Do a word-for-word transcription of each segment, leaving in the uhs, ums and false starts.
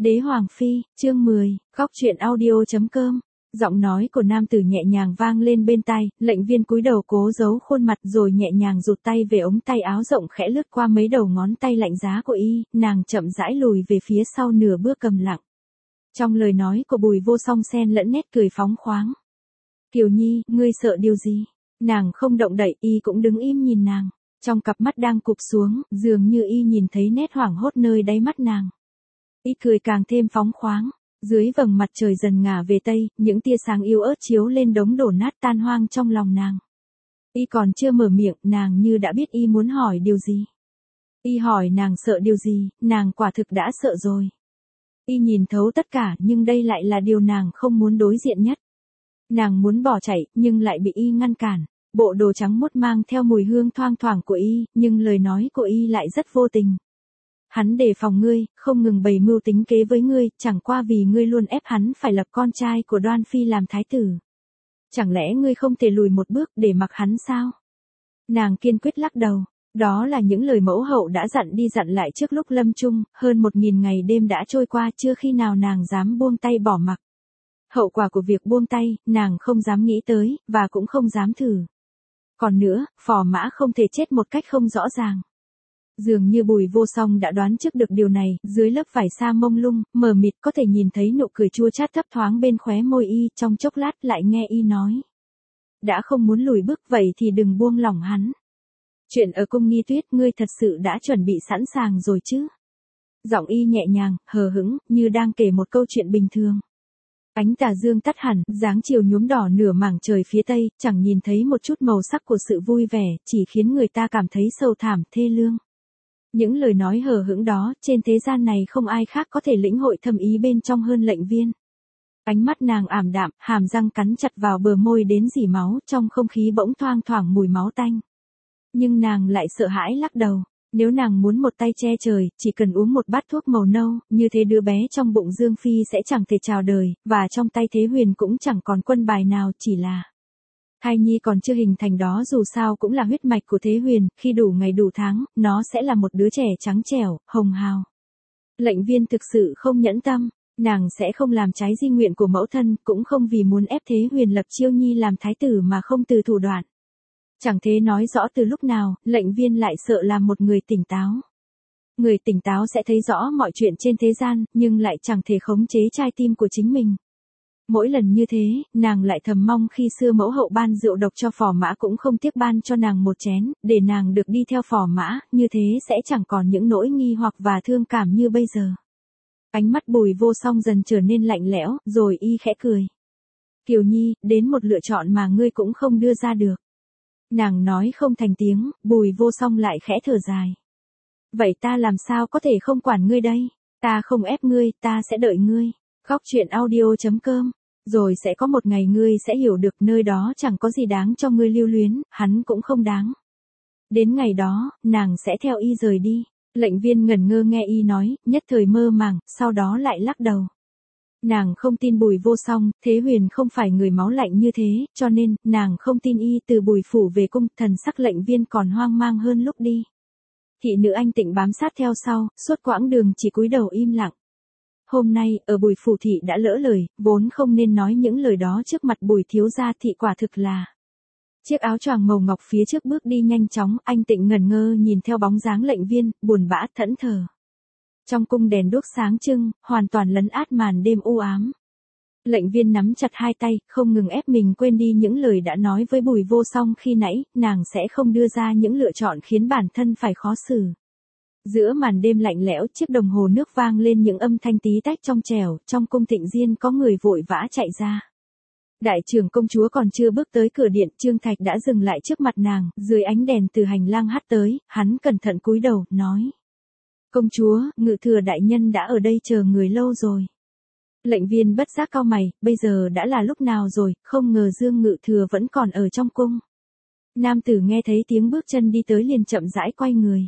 Đế Hoàng Phi, chương mười, góc truyện audio chấm com. Giọng nói của nam tử nhẹ nhàng vang lên bên tai, lệnh viên cúi đầu cố giấu khuôn mặt rồi nhẹ nhàng rụt tay về ống tay áo rộng khẽ lướt qua mấy đầu ngón tay lạnh giá của y, nàng chậm rãi lùi về phía sau nửa bước cầm lặng. Trong lời nói của Bùi Vô Song xen lẫn nét cười phóng khoáng. Kiều Nhi, ngươi sợ điều gì? Nàng không động đậy, y cũng đứng im nhìn nàng. Trong cặp mắt đang cụp xuống, dường như y nhìn thấy nét hoảng hốt nơi đáy mắt nàng. Y cười càng thêm phóng khoáng. Dưới vầng mặt trời dần ngả về tây, những tia sáng yếu ớt chiếu lên đống đổ nát tan hoang trong lòng nàng. Y còn chưa mở miệng, nàng như đã biết y muốn hỏi điều gì. Y hỏi nàng sợ điều gì, nàng quả thực đã sợ rồi. Y nhìn thấu tất cả, nhưng đây lại là điều nàng không muốn đối diện nhất. Nàng muốn bỏ chạy, nhưng lại bị y ngăn cản. Bộ đồ trắng muốt mang theo mùi hương thoang thoảng của y, nhưng lời nói của y lại rất vô tình. Hắn đề phòng ngươi, không ngừng bày mưu tính kế với ngươi, chẳng qua vì ngươi luôn ép hắn phải lập con trai của Đoan Phi làm thái tử. Chẳng lẽ ngươi không thể lùi một bước để mặc hắn sao? Nàng kiên quyết lắc đầu. Đó là những lời mẫu hậu đã dặn đi dặn lại trước lúc lâm chung, hơn một nghìn ngày đêm đã trôi qua chưa khi nào nàng dám buông tay bỏ mặc. Hậu quả của việc buông tay, nàng không dám nghĩ tới, và cũng không dám thử. Còn nữa, Phò Mã không thể chết một cách không rõ ràng. Dường như Bùi Vô Song đã đoán trước được điều này, dưới lớp vải sa mông lung, mờ mịt có thể nhìn thấy nụ cười chua chát thấp thoáng bên khóe môi y, trong chốc lát lại nghe y nói. Đã không muốn lùi bước vậy thì đừng buông lỏng hắn. Chuyện ở cung Nghi Tuyết ngươi thật sự đã chuẩn bị sẵn sàng rồi chứ? Giọng y nhẹ nhàng, hờ hững, như đang kể một câu chuyện bình thường. Ánh tà dương tắt hẳn, dáng chiều nhuốm đỏ nửa mảng trời phía tây, chẳng nhìn thấy một chút màu sắc của sự vui vẻ, chỉ khiến người ta cảm thấy sầu thảm, thê lương. Những lời nói hờ hững đó, trên thế gian này không ai khác có thể lĩnh hội thâm ý bên trong hơn lệnh viên. Ánh mắt nàng ảm đạm, hàm răng cắn chặt vào bờ môi đến rỉ máu, trong không khí bỗng thoang thoảng mùi máu tanh. Nhưng nàng lại sợ hãi lắc đầu. Nếu nàng muốn một tay che trời, chỉ cần uống một bát thuốc màu nâu, như thế đứa bé trong bụng Dương Phi sẽ chẳng thể chào đời, và trong tay Thế Huyền cũng chẳng còn quân bài nào, chỉ là thai nhi còn chưa hình thành đó dù sao cũng là huyết mạch của Thế Huyền, khi đủ ngày đủ tháng, nó sẽ là một đứa trẻ trắng trẻo, hồng hào. Lệnh viên thực sự không nhẫn tâm, nàng sẽ không làm trái di nguyện của mẫu thân, cũng không vì muốn ép Thế Huyền lập Chiêu Nhi làm thái tử mà không từ thủ đoạn. Chẳng thế nói rõ từ lúc nào, lệnh viên lại sợ làm một người tỉnh táo. Người tỉnh táo sẽ thấy rõ mọi chuyện trên thế gian, nhưng lại chẳng thể khống chế trái tim của chính mình. Mỗi lần như thế, nàng lại thầm mong khi xưa mẫu hậu ban rượu độc cho Phò Mã cũng không tiếc ban cho nàng một chén, để nàng được đi theo Phò Mã, như thế sẽ chẳng còn những nỗi nghi hoặc và thương cảm như bây giờ. Ánh mắt Bùi Vô Song dần trở nên lạnh lẽo, rồi y khẽ cười. Kiều Nhi, đến một lựa chọn mà ngươi cũng không đưa ra được. Nàng nói không thành tiếng, Bùi Vô Song lại khẽ thở dài. Vậy ta làm sao có thể không quản ngươi đây? Ta không ép ngươi, ta sẽ đợi ngươi. Góc truyện audio chấm com. Rồi sẽ có một ngày ngươi sẽ hiểu được nơi đó chẳng có gì đáng cho ngươi lưu luyến, hắn cũng không đáng. Đến ngày đó, nàng sẽ theo y rời đi. Lệnh viên ngẩn ngơ nghe y nói, nhất thời mơ màng, sau đó lại lắc đầu. Nàng không tin Bùi Vô Song, Thế Huyền không phải người máu lạnh như thế, cho nên, nàng không tin y từ Bùi phủ về cung, thần sắc lệnh viên còn hoang mang hơn lúc đi. Thị nữ Anh Tịnh bám sát theo sau, suốt quãng đường chỉ cúi đầu im lặng. Hôm nay, ở Bùi phủ thị đã lỡ lời, vốn không nên nói những lời đó trước mặt Bùi thiếu gia, thị quả thực là. Chiếc áo choàng màu ngọc phía trước bước đi nhanh chóng, Anh Tịnh ngẩn ngơ nhìn theo bóng dáng lệnh viên, buồn bã thẫn thờ. Trong cung đèn đuốc sáng trưng, hoàn toàn lấn át màn đêm u ám. Lệnh viên nắm chặt hai tay, không ngừng ép mình quên đi những lời đã nói với Bùi Vô Song khi nãy, nàng sẽ không đưa ra những lựa chọn khiến bản thân phải khó xử. Giữa màn đêm lạnh lẽo, chiếc đồng hồ nước vang lên những âm thanh tí tách trong trẻo, trong cung Tịnh Diên có người vội vã chạy ra. Đại trưởng công chúa còn chưa bước tới cửa điện, Trương Thạch đã dừng lại trước mặt nàng, dưới ánh đèn từ hành lang hắt tới, hắn cẩn thận cúi đầu, nói. Công chúa, Ngự Thừa đại nhân đã ở đây chờ người lâu rồi. Lệnh viên bất giác cau mày, bây giờ đã là lúc nào rồi, không ngờ Dương Ngự Thừa vẫn còn ở trong cung. Nam tử nghe thấy tiếng bước chân đi tới liền chậm rãi quay người.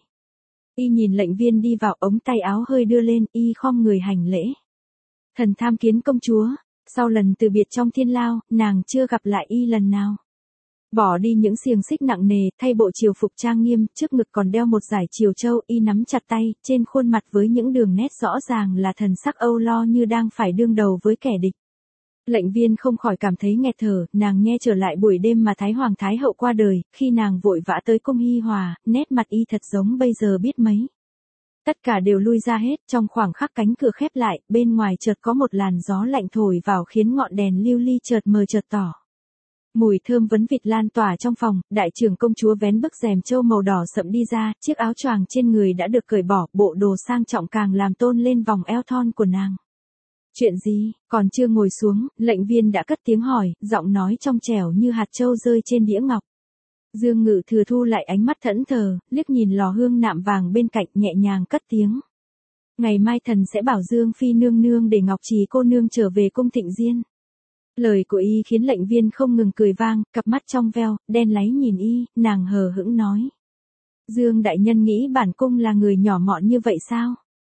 Y nhìn lệnh viên đi vào, ống tay áo hơi đưa lên, y khom người hành lễ. Thần tham kiến công chúa, sau lần từ biệt trong thiên lao, nàng chưa gặp lại y lần nào. Bỏ đi những xiềng xích nặng nề, thay bộ triều phục trang nghiêm, trước ngực còn đeo một dải triều châu, y nắm chặt tay, trên khuôn mặt với những đường nét rõ ràng là thần sắc âu lo như đang phải đương đầu với kẻ địch. Lệnh Viên không khỏi cảm thấy nghẹt thở, nàng nghe trở lại buổi đêm mà Thái Hoàng Thái Hậu qua đời, khi nàng vội vã tới cung Hi Hòa, nét mặt y thật giống bây giờ biết mấy. Tất cả đều lui ra hết, trong khoảng khắc cánh cửa khép lại, bên ngoài chợt có một làn gió lạnh thổi vào khiến ngọn đèn lưu ly chợt mờ chợt tỏ. Mùi thơm vấn vịt lan tỏa trong phòng, đại trưởng công chúa vén bức rèm châu màu đỏ sậm đi ra, chiếc áo choàng trên người đã được cởi bỏ, bộ đồ sang trọng càng làm tôn lên vòng eo thon của nàng. Chuyện gì, còn chưa ngồi xuống, Lệnh Viên đã cất tiếng hỏi, giọng nói trong trẻo như hạt châu rơi trên đĩa ngọc. Dương Ngự Thừa thu lại ánh mắt thẫn thờ, liếc nhìn lò hương nạm vàng bên cạnh nhẹ nhàng cất tiếng. Ngày mai thần sẽ bảo Dương Phi nương nương để Ngọc Trì cô nương trở về cung Thịnh Diên. Lời của y khiến Lệnh Viên không ngừng cười vang, cặp mắt trong veo, đen láy nhìn y, nàng hờ hững nói. Dương đại nhân nghĩ bản cung là người nhỏ mọn như vậy sao?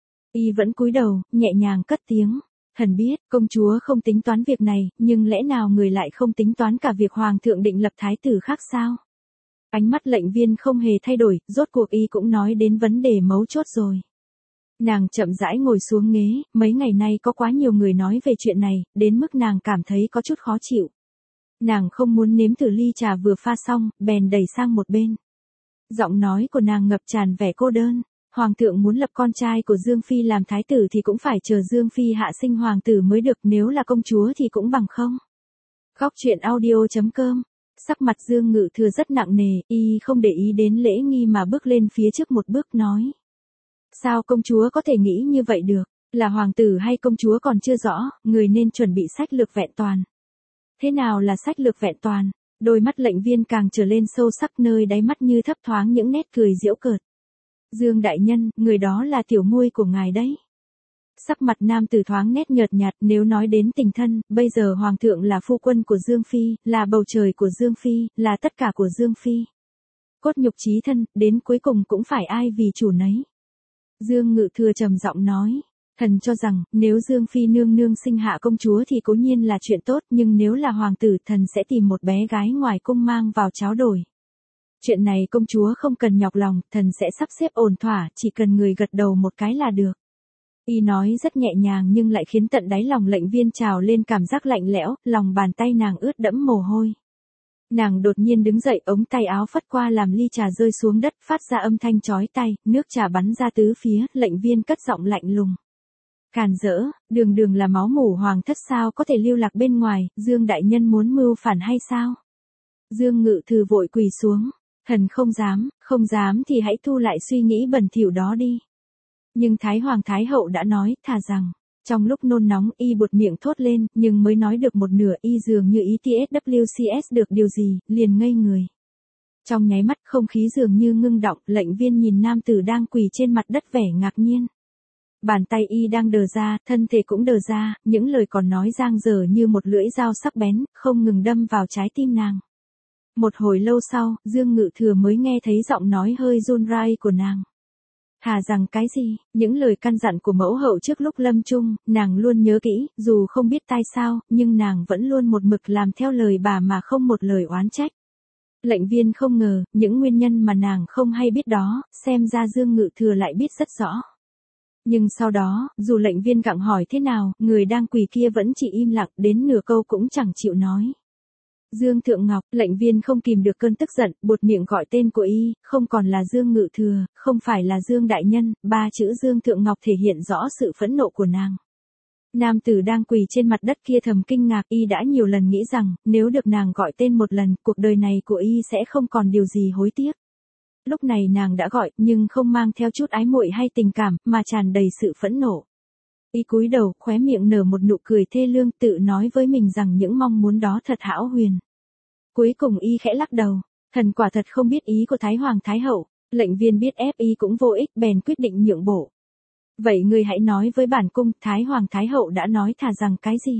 Y vẫn cúi đầu, nhẹ nhàng cất tiếng. Thần biết, công chúa không tính toán việc này, nhưng lẽ nào người lại không tính toán cả việc hoàng thượng định lập thái tử khác sao? Ánh mắt Lệnh Viên không hề thay đổi, rốt cuộc y cũng nói đến vấn đề mấu chốt rồi. Nàng chậm rãi ngồi xuống ghế, mấy ngày nay có quá nhiều người nói về chuyện này, đến mức nàng cảm thấy có chút khó chịu. Nàng không muốn nếm thử ly trà vừa pha xong, bèn đẩy sang một bên. Giọng nói của nàng ngập tràn vẻ cô đơn. Hoàng thượng muốn lập con trai của Dương Phi làm thái tử thì cũng phải chờ Dương Phi hạ sinh hoàng tử mới được, nếu là công chúa thì cũng bằng không. Góc truyện audio chấm com. Sắc mặt Dương Ngự Thừa rất nặng nề, y không để ý đến lễ nghi mà bước lên phía trước một bước nói. Sao công chúa có thể nghĩ như vậy được, là hoàng tử hay công chúa còn chưa rõ, người nên chuẩn bị sách lược vẹn toàn. Thế nào là sách lược vẹn toàn? Đôi mắt Lệnh Viên càng trở lên sâu sắc, nơi đáy mắt như thấp thoáng những nét cười giễu cợt. Dương đại nhân, người đó là tiểu muội của ngài đấy. Sắc mặt nam tử thoáng nét nhợt nhạt, nếu nói đến tình thân, bây giờ hoàng thượng là phu quân của Dương Phi, là bầu trời của Dương Phi, là tất cả của Dương Phi. Cốt nhục chí thân, đến cuối cùng cũng phải ai vì chủ nấy. Dương Ngự Thừa trầm giọng nói, thần cho rằng, nếu Dương Phi nương nương sinh hạ công chúa thì cố nhiên là chuyện tốt, nhưng nếu là hoàng tử, thần sẽ tìm một bé gái ngoài cung mang vào tráo đổi. Chuyện này công chúa không cần nhọc lòng, thần sẽ sắp xếp ổn thỏa, chỉ cần người gật đầu một cái là được. Y nói rất nhẹ nhàng nhưng lại khiến tận đáy lòng Lệnh Viên trào lên cảm giác lạnh lẽo, lòng bàn tay nàng ướt đẫm mồ hôi. Nàng đột nhiên đứng dậy, ống tay áo phất qua làm ly trà rơi xuống đất, phát ra âm thanh chói tai, nước trà bắn ra tứ phía, Lệnh Viên cất giọng lạnh lùng. Càn rỡ, đường đường là máu mủ hoàng thất sao có thể lưu lạc bên ngoài, Dương đại nhân muốn mưu phản hay sao? Dương Ngự Thừa vội quỳ xuống. Thần không dám, không dám thì hãy thu lại suy nghĩ bẩn thỉu đó đi. Nhưng Thái Hoàng Thái Hậu đã nói, thà rằng, trong lúc nôn nóng y buột miệng thốt lên, nhưng mới nói được một nửa y dường như ý tê vê xê ét được điều gì, liền ngây người. Trong nháy mắt không khí dường như ngưng đọng, Lệnh Viên nhìn nam tử đang quỳ trên mặt đất vẻ ngạc nhiên. Bàn tay y đang đờ ra, thân thể cũng đờ ra, những lời còn nói giang dở như một lưỡi dao sắc bén, không ngừng đâm vào trái tim nàng. Một hồi lâu sau, Dương Ngự Thừa mới nghe thấy giọng nói hơi run rẩy của nàng. Thà rằng cái gì, những lời căn dặn của mẫu hậu trước lúc lâm chung, nàng luôn nhớ kỹ, dù không biết tại sao, nhưng nàng vẫn luôn một mực làm theo lời bà mà không một lời oán trách. Lệnh Viên không ngờ, những nguyên nhân mà nàng không hay biết đó, xem ra Dương Ngự Thừa lại biết rất rõ. Nhưng sau đó, dù Lệnh Viên gặng hỏi thế nào, người đang quỳ kia vẫn chỉ im lặng, đến nửa câu cũng chẳng chịu nói. Dương Thượng Ngọc, Lệnh Viên không kìm được cơn tức giận, buột miệng gọi tên của y, không còn là Dương Ngự Thừa, không phải là Dương Đại Nhân, ba chữ Dương Thượng Ngọc thể hiện rõ sự phẫn nộ của nàng. Nam tử đang quỳ trên mặt đất kia thầm kinh ngạc, y đã nhiều lần nghĩ rằng, nếu được nàng gọi tên một lần, cuộc đời này của y sẽ không còn điều gì hối tiếc. Lúc này nàng đã gọi, nhưng không mang theo chút ái muội hay tình cảm, mà tràn đầy sự phẫn nộ. Y cúi đầu, khóe miệng nở một nụ cười thê lương, tự nói với mình rằng những mong muốn đó thật hão huyền. Cuối cùng y khẽ lắc đầu, thần quả thật không biết ý của Thái Hoàng Thái Hậu. Lệnh Viên biết ép y cũng vô ích, bèn quyết định nhượng bộ. Vậy ngươi hãy nói với bản cung, Thái Hoàng Thái Hậu đã nói thà rằng cái gì?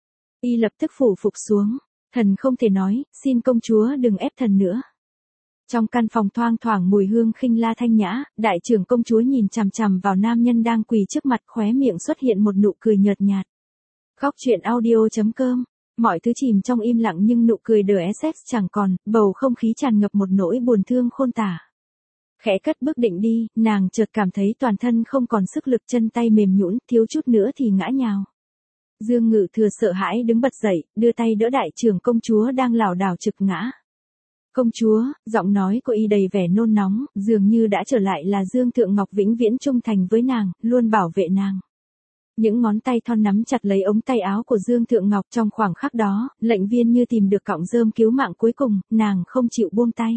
Y lập tức phủ phục xuống, thần không thể nói, xin công chúa đừng ép thần nữa. Trong căn phòng thoang thoảng mùi hương khinh la thanh nhã, đại trưởng công chúa nhìn chằm chằm vào nam nhân đang quỳ trước mặt, khóe miệng xuất hiện một nụ cười nhợt nhạt. Góc truyện audio chấm com Mọi thứ chìm trong im lặng nhưng nụ cười đờ ét ép chẳng còn, bầu không khí tràn ngập một nỗi buồn thương khôn tả. Khẽ cất bước định đi, nàng chợt cảm thấy toàn thân không còn sức lực, chân tay mềm nhũn, thiếu chút nữa thì ngã nhào. Dương Ngự Thừa sợ hãi đứng bật dậy, đưa tay đỡ đại trưởng công chúa đang lảo đảo trực ngã. Công chúa, giọng nói của y đầy vẻ nôn nóng, dường như đã trở lại là Dương Thượng Ngọc vĩnh viễn trung thành với nàng, luôn bảo vệ nàng. Những ngón tay thon nắm chặt lấy ống tay áo của Dương Thượng Ngọc, trong khoảng khắc đó, lệnh viên như tìm được cọng rơm cứu mạng cuối cùng, nàng không chịu buông tay.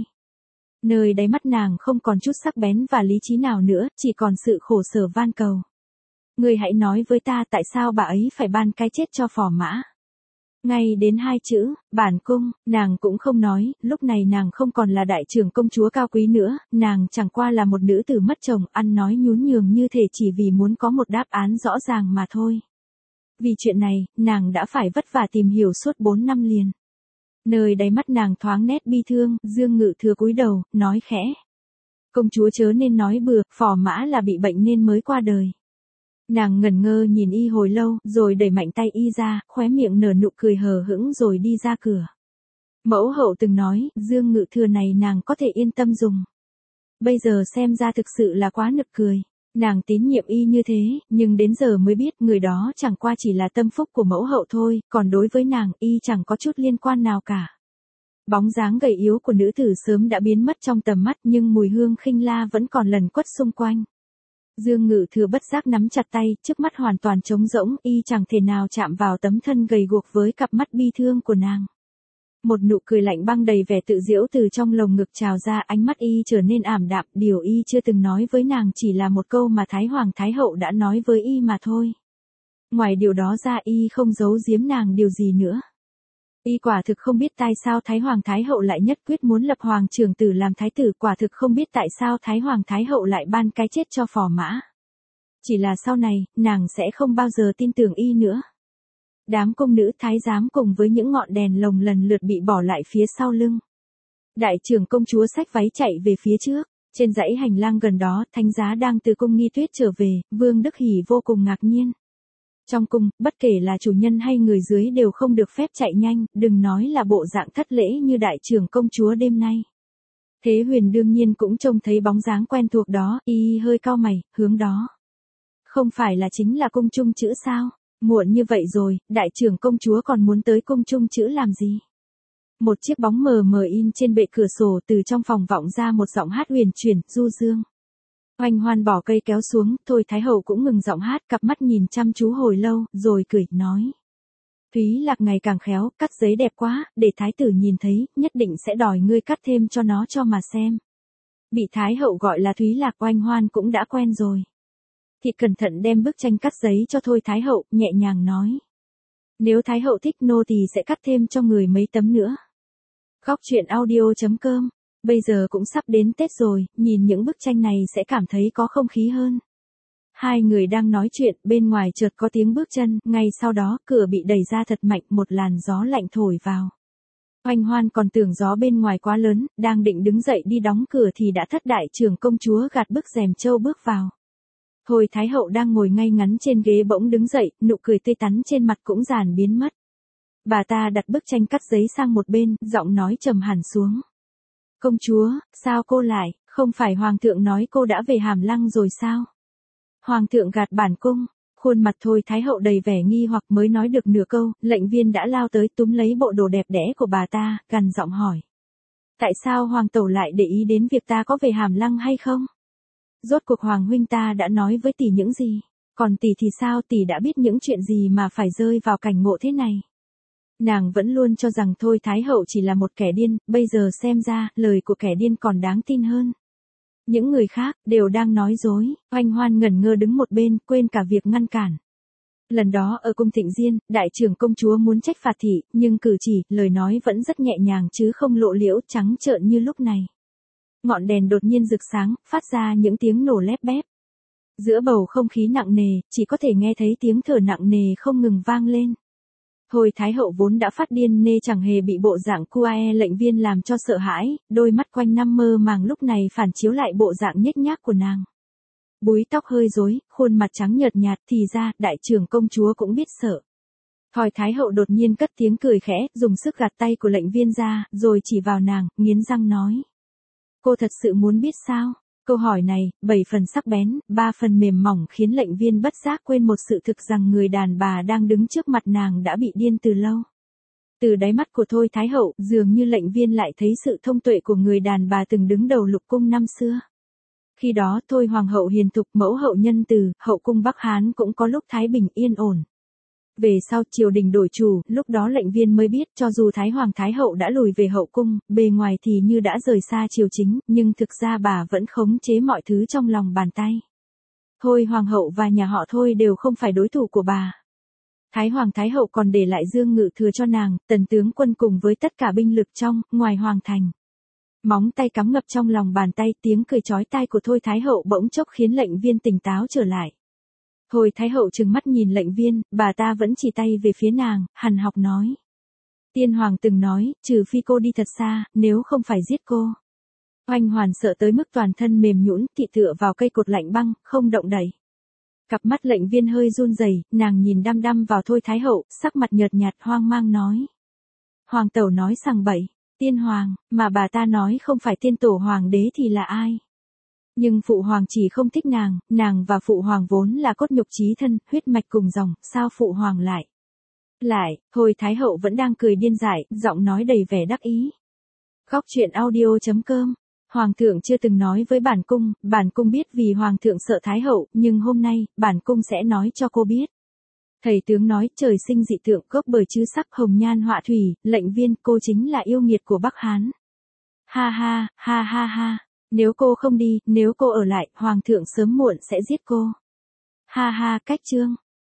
Nơi đáy mắt nàng không còn chút sắc bén và lý trí nào nữa, chỉ còn sự khổ sở van cầu. Ngươi hãy nói với ta tại sao bà ấy phải ban cái chết cho Phò Mã. Ngay đến hai chữ, bản cung, nàng cũng không nói, lúc này nàng không còn là đại trưởng công chúa cao quý nữa, nàng chẳng qua là một nữ tử mất chồng, ăn nói nhún nhường như thể chỉ vì muốn có một đáp án rõ ràng mà thôi. Vì chuyện này, nàng đã phải vất vả tìm hiểu suốt bốn năm liền. Nơi đáy mắt nàng thoáng nét bi thương, Dương Ngự Thừa cúi đầu, nói khẽ. Công chúa chớ nên nói bừa, Phò Mã là bị bệnh nên mới qua đời. Nàng ngẩn ngơ nhìn y hồi lâu, rồi đẩy mạnh tay y ra, khóe miệng nở nụ cười hờ hững rồi đi ra cửa. Mẫu hậu từng nói, Dương Ngự Thừa này nàng có thể yên tâm dùng. Bây giờ xem ra thực sự là quá nực cười. Nàng tín nhiệm y như thế, nhưng đến giờ mới biết người đó chẳng qua chỉ là tâm phúc của mẫu hậu thôi, còn đối với nàng, y chẳng có chút liên quan nào cả. Bóng dáng gầy yếu của nữ tử sớm đã biến mất trong tầm mắt, nhưng mùi hương khinh la vẫn còn lẩn quất xung quanh. Dương Ngự Thừa bất giác nắm chặt tay, trước mắt hoàn toàn trống rỗng, y chẳng thể nào chạm vào tấm thân gầy guộc với cặp mắt bi thương của nàng. Một nụ cười lạnh băng đầy vẻ tự giễu từ trong lồng ngực trào ra, ánh mắt y trở nên ảm đạm, điều y chưa từng nói với nàng chỉ là một câu mà Thái Hoàng Thái Hậu đã nói với y mà thôi. Ngoài điều đó ra y không giấu giếm nàng điều gì nữa. Y quả thực không biết tại sao Thái Hoàng Thái Hậu lại nhất quyết muốn lập Hoàng trưởng tử làm thái tử, quả thực không biết tại sao Thái Hoàng Thái Hậu lại ban cái chết cho Phò Mã. Chỉ là sau này, nàng sẽ không bao giờ tin tưởng y nữa. Đám cung nữ thái giám cùng với những ngọn đèn lồng lần lượt bị bỏ lại phía sau lưng. Đại trưởng công chúa xách váy chạy về phía trước. Trên dãy hành lang gần đó, thánh giá đang từ cung nghi tuyết trở về, Vương Đức Hỉ vô cùng ngạc nhiên. Trong cung, bất kể là chủ nhân hay người dưới đều không được phép chạy nhanh, đừng nói là bộ dạng thất lễ như đại trưởng công chúa đêm nay. Thế Huyền đương nhiên cũng trông thấy bóng dáng quen thuộc đó, y hơi cau mày, hướng đó. Không phải là chính là cung trung chữ sao? Muộn như vậy rồi, đại trưởng công chúa còn muốn tới cung trung chữ làm gì? Một chiếc bóng mờ mờ in trên bệ cửa sổ, từ trong phòng vọng ra một giọng hát huyền chuyển, du dương. Oanh Hoan bỏ cây kéo xuống, Thôi Thái Hậu cũng ngừng giọng hát, cặp mắt nhìn chăm chú hồi lâu, rồi cười, nói. Thúy Lạc ngày càng khéo, cắt giấy đẹp quá, để Thái tử nhìn thấy, nhất định sẽ đòi ngươi cắt thêm cho nó cho mà xem. Bị Thái Hậu gọi là Thúy Lạc, Oanh Hoan cũng đã quen rồi. Thì cẩn thận đem bức tranh cắt giấy cho Thôi Thái Hậu, nhẹ nhàng nói. Nếu Thái Hậu thích nô thì sẽ cắt thêm cho người mấy tấm nữa. Góc truyện audio chấm com. Bây giờ cũng sắp đến Tết rồi, nhìn những bức tranh này sẽ cảm thấy có không khí hơn. Hai người đang nói chuyện, bên ngoài chợt có tiếng bước chân, ngay sau đó, cửa bị đẩy ra thật mạnh, một làn gió lạnh thổi vào. Oanh Hoan còn tưởng gió bên ngoài quá lớn, đang định đứng dậy đi đóng cửa thì đã thất đại trưởng công chúa gạt bức rèm châu bước vào. Thôi Thái Hậu đang ngồi ngay ngắn trên ghế bỗng đứng dậy, nụ cười tươi tắn trên mặt cũng dàn biến mất. Bà ta đặt bức tranh cắt giấy sang một bên, giọng nói trầm hẳn xuống. Công chúa, sao cô lại, không phải Hoàng thượng nói cô đã về Hàm Lăng rồi sao? Hoàng thượng gạt bản cung, khuôn mặt Thôi Thái Hậu đầy vẻ nghi hoặc, mới nói được nửa câu, lệnh viên đã lao tới túm lấy bộ đồ đẹp đẽ của bà ta, gằn giọng hỏi. Tại sao Hoàng tẩu lại để ý đến việc ta có về Hàm Lăng hay không? Rốt cuộc Hoàng huynh ta đã nói với tỷ những gì? Còn tỷ thì sao, tỷ đã biết những chuyện gì mà phải rơi vào cảnh ngộ thế này? Nàng vẫn luôn cho rằng Thôi Thái Hậu chỉ là một kẻ điên, bây giờ xem ra, lời của kẻ điên còn đáng tin hơn. Những người khác, đều đang nói dối, Oanh Hoan ngẩn ngơ đứng một bên, quên cả việc ngăn cản. Lần đó ở cung Thịnh Diên, đại trưởng công chúa muốn trách phạt thị, nhưng cử chỉ, lời nói vẫn rất nhẹ nhàng chứ không lộ liễu trắng trợn như lúc này. Ngọn đèn đột nhiên rực sáng, phát ra những tiếng nổ lép bép. Giữa bầu không khí nặng nề, chỉ có thể nghe thấy tiếng thở nặng nề không ngừng vang lên. Thôi Thái Hậu vốn đã phát điên nê chẳng hề bị bộ dạng Kuae lệnh viên làm cho sợ hãi, đôi mắt quanh năm mơ màng lúc này phản chiếu lại bộ dạng nhếch nhác của nàng. Búi tóc hơi rối, khuôn mặt trắng nhợt nhạt, thì ra, đại trưởng công chúa cũng biết sợ. Thôi Thái hậu đột nhiên cất tiếng cười khẽ, dùng sức gạt tay của lệnh viên ra, rồi chỉ vào nàng, nghiến răng nói. Cô thật sự muốn biết sao? Câu hỏi này, bảy phần sắc bén, ba phần mềm mỏng khiến lệnh viên bất giác quên một sự thực rằng người đàn bà đang đứng trước mặt nàng đã bị điên từ lâu. Từ đáy mắt của Thôi Thái hậu, dường như lệnh viên lại thấy sự thông tuệ của người đàn bà từng đứng đầu lục cung năm xưa. Khi đó Thôi hoàng hậu hiền thục, mẫu hậu nhân từ, hậu cung Bắc Hán cũng có lúc thái bình yên ổn. Về sau triều đình đổi chủ, lúc đó lệnh viên mới biết cho dù Thái Hoàng Thái Hậu đã lùi về hậu cung, bề ngoài thì như đã rời xa triều chính, nhưng thực ra bà vẫn khống chế mọi thứ trong lòng bàn tay. Thôi Hoàng hậu và nhà họ Thôi đều không phải đối thủ của bà. Thái Hoàng Thái Hậu còn để lại Dương Ngự Thừa cho nàng, tần tướng quân cùng với tất cả binh lực trong, ngoài hoàng thành. Móng tay cắm ngập trong lòng bàn tay, tiếng cười chói tai của Thôi Thái Hậu bỗng chốc khiến lệnh viên tỉnh táo trở lại. Thôi Thái hậu trừng mắt nhìn lệnh viên, bà ta vẫn chỉ tay về phía nàng, hằn học nói. Tiên hoàng từng nói, trừ phi cô đi thật xa, nếu không phải giết cô. Oanh Hoàn sợ tới mức toàn thân mềm nhũn, thị tựa vào cây cột lạnh băng, không động đậy. Cặp mắt lệnh viên hơi run rẩy, nàng nhìn đăm đăm vào Thôi Thái hậu, sắc mặt nhợt nhạt hoang mang nói. Hoàng tẩu nói sằng bậy, tiên hoàng, mà bà ta nói không phải tiên tổ hoàng đế thì là ai? Nhưng phụ hoàng chỉ không thích nàng, nàng và phụ hoàng vốn là cốt nhục chí thân, huyết mạch cùng dòng, sao phụ hoàng lại? Lại, Thôi Thái hậu vẫn đang cười điên dại, giọng nói đầy vẻ đắc ý. Góc truyện audio chấm com. Hoàng thượng chưa từng nói với bản cung, bản cung biết vì hoàng thượng sợ Thái hậu, nhưng hôm nay, bản cung sẽ nói cho cô biết. Thầy tướng nói, trời sinh dị tượng, gốc bởi chữ sắc, hồng nhan họa thủy, lệnh viên, cô chính là yêu nghiệt của Bắc Hán. Ha ha, ha ha ha. Nếu cô không đi, nếu cô ở lại, hoàng thượng sớm muộn sẽ giết cô. Ha ha, cách chương.